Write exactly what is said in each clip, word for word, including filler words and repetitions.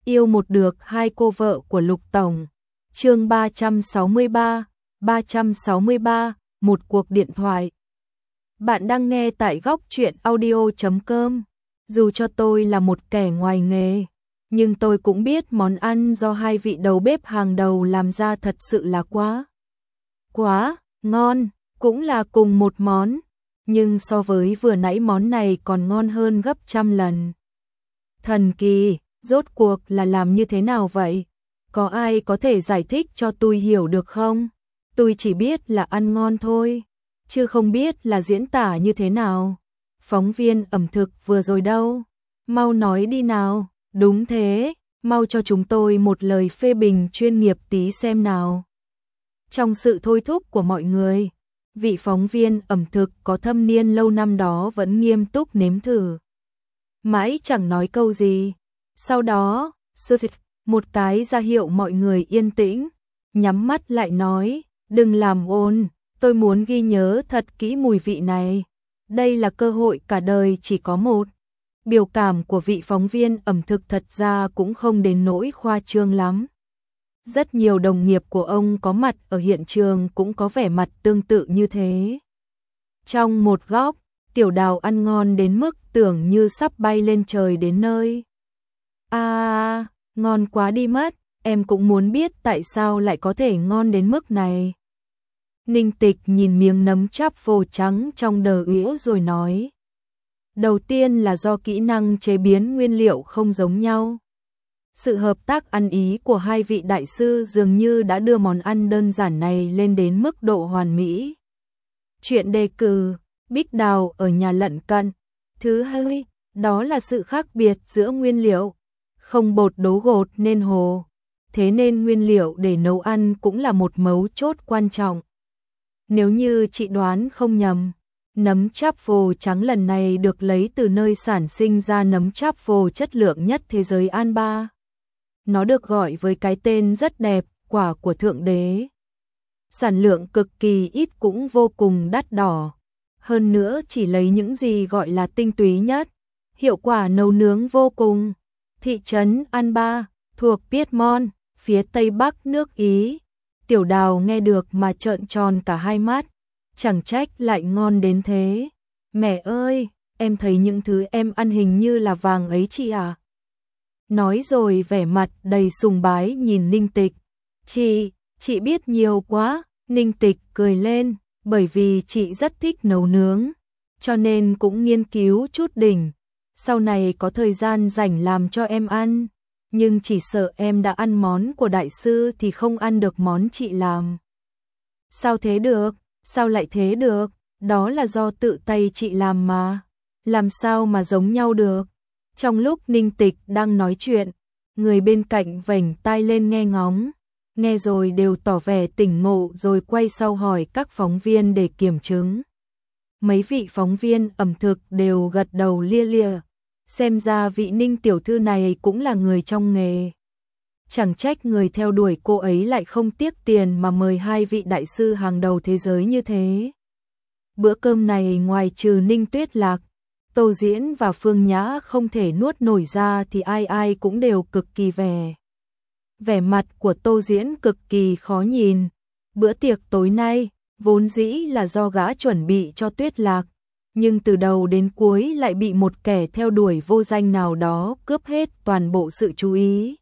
Yêu một được hai cô vợ của Lục Tổng. Chương ba trăm sáu mươi ba, ba trăm sáu mươi ba, một cuộc điện thoại. Bạn đang nghe tại góc truyện audio chấm com. Dù cho tôi là một kẻ ngoài nghề, nhưng tôi cũng biết món ăn do hai vị đầu bếp hàng đầu làm ra thật sự là quá, quá ngon, cũng là cùng một món, nhưng so với vừa nãy món này còn ngon hơn gấp trăm lần. Thần kỳ, rốt cuộc là làm như thế nào vậy? Có ai có thể giải thích cho tôi hiểu được không? Tôi chỉ biết là ăn ngon thôi, chứ không biết là diễn tả như thế nào. Phóng viên ẩm thực vừa rồi đâu? Mau nói đi nào. Đúng thế, mau cho chúng tôi một lời phê bình chuyên nghiệp tí xem nào. Trong sự thôi thúc của mọi người, vị phóng viên ẩm thực có thâm niên lâu năm đó vẫn nghiêm túc nếm thử. Mãi chẳng nói câu gì. Sau đó, một cái ra hiệu mọi người yên tĩnh, nhắm mắt lại nói, đừng làm ồn, tôi muốn ghi nhớ thật kỹ mùi vị này. Đây là cơ hội cả đời chỉ có một. Biểu cảm của vị phóng viên ẩm thực thật ra cũng không đến nỗi khoa trương lắm. Rất nhiều đồng nghiệp của ông có mặt ở hiện trường cũng có vẻ mặt tương tự như thế. Trong một góc, Tiểu Đào ăn ngon đến mức tưởng như sắp bay lên trời đến nơi. À, ngon quá đi mất, em cũng muốn biết tại sao lại có thể ngon đến mức này. Ninh Tịch nhìn miếng nấm chắp phô trắng trong đờ ỉa rồi nói. Đầu tiên là do kỹ năng chế biến nguyên liệu không giống nhau. Sự hợp tác ăn ý của hai vị đại sư dường như đã đưa món ăn đơn giản này lên đến mức độ hoàn mỹ. Chuyện đề cử, Bích Đào ở nhà lận cận. Thứ hai, đó là sự khác biệt giữa nguyên liệu. Không bột đấu gột nên hồ. Thế nên nguyên liệu để nấu ăn cũng là một mấu chốt quan trọng. Nếu như chị đoán không nhầm, nấm chắp phô trắng lần này được lấy từ nơi sản sinh ra nấm chắp phô chất lượng nhất thế giới Alba. Nó được gọi với cái tên rất đẹp, quả của Thượng Đế. Sản lượng cực kỳ ít cũng vô cùng đắt đỏ. Hơn nữa chỉ lấy những gì gọi là tinh túy nhất. Hiệu quả nấu nướng vô cùng. Thị trấn Alba, thuộc Piedmont, phía tây bắc nước Ý. Tiểu Đào nghe được mà trợn tròn cả hai mắt. Chẳng trách lại ngon đến thế. Mẹ ơi, em thấy những thứ em ăn hình như là vàng ấy chị à? Nói rồi vẻ mặt đầy sùng bái nhìn Ninh Tịch. Chị, chị biết nhiều quá. Ninh Tịch cười lên, bởi vì chị rất thích nấu nướng, cho nên cũng nghiên cứu chút đỉnh. Sau này có thời gian rảnh làm cho em ăn, nhưng chỉ sợ em đã ăn món của đại sư thì không ăn được món chị làm. Sao thế được? Sao lại thế được? Đó là do tự tay chị làm mà. Làm sao mà giống nhau được? Trong lúc Ninh Tịch đang nói chuyện, người bên cạnh vểnh tai lên nghe ngóng. Nghe rồi đều tỏ vẻ tỉnh ngộ rồi quay sau hỏi các phóng viên để kiểm chứng. Mấy vị phóng viên ẩm thực đều gật đầu lia lịa. Xem ra vị Ninh tiểu thư này cũng là người trong nghề. Chẳng trách người theo đuổi cô ấy lại không tiếc tiền mà mời hai vị đại sư hàng đầu thế giới như thế. Bữa cơm này ngoài trừ Ninh Tuyết Lạc, Tô Diễn và Phương Nhã không thể nuốt nổi ra thì ai ai cũng đều cực kỳ vẻ. Vẻ mặt của Tô Diễn cực kỳ khó nhìn. Bữa tiệc tối nay, vốn dĩ là do gã chuẩn bị cho Tuyết Lạc, nhưng từ đầu đến cuối lại bị một kẻ theo đuổi vô danh nào đó cướp hết toàn bộ sự chú ý.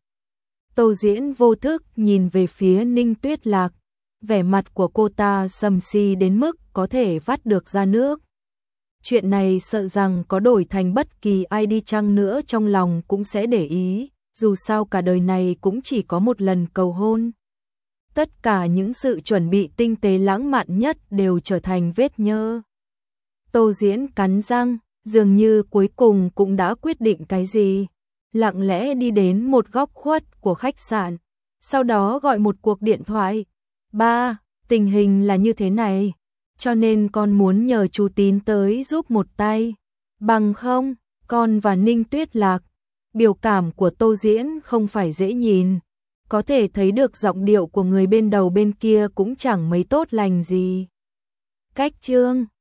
Tô Diễn vô thức nhìn về phía Ninh Tuyết Lạc, vẻ mặt của cô ta sầm si đến mức có thể vắt được ra nước. Chuyện này sợ rằng có đổi thành bất kỳ ai đi chăng nữa trong lòng cũng sẽ để ý, dù sao cả đời này cũng chỉ có một lần cầu hôn. Tất cả những sự chuẩn bị tinh tế lãng mạn nhất đều trở thành vết nhơ. Tô Diễn cắn răng, dường như cuối cùng cũng đã quyết định cái gì. Lặng lẽ đi đến một góc khuất của khách sạn, sau đó gọi một cuộc điện thoại. Ba, tình hình là như thế này, cho nên con muốn nhờ chú Tín tới giúp một tay. Bằng không, con và Ninh Tuyết Lạc. Biểu cảm của Tô Diễn không phải dễ nhìn. Có thể thấy được giọng điệu của người bên đầu bên kia cũng chẳng mấy tốt lành gì. Cách chương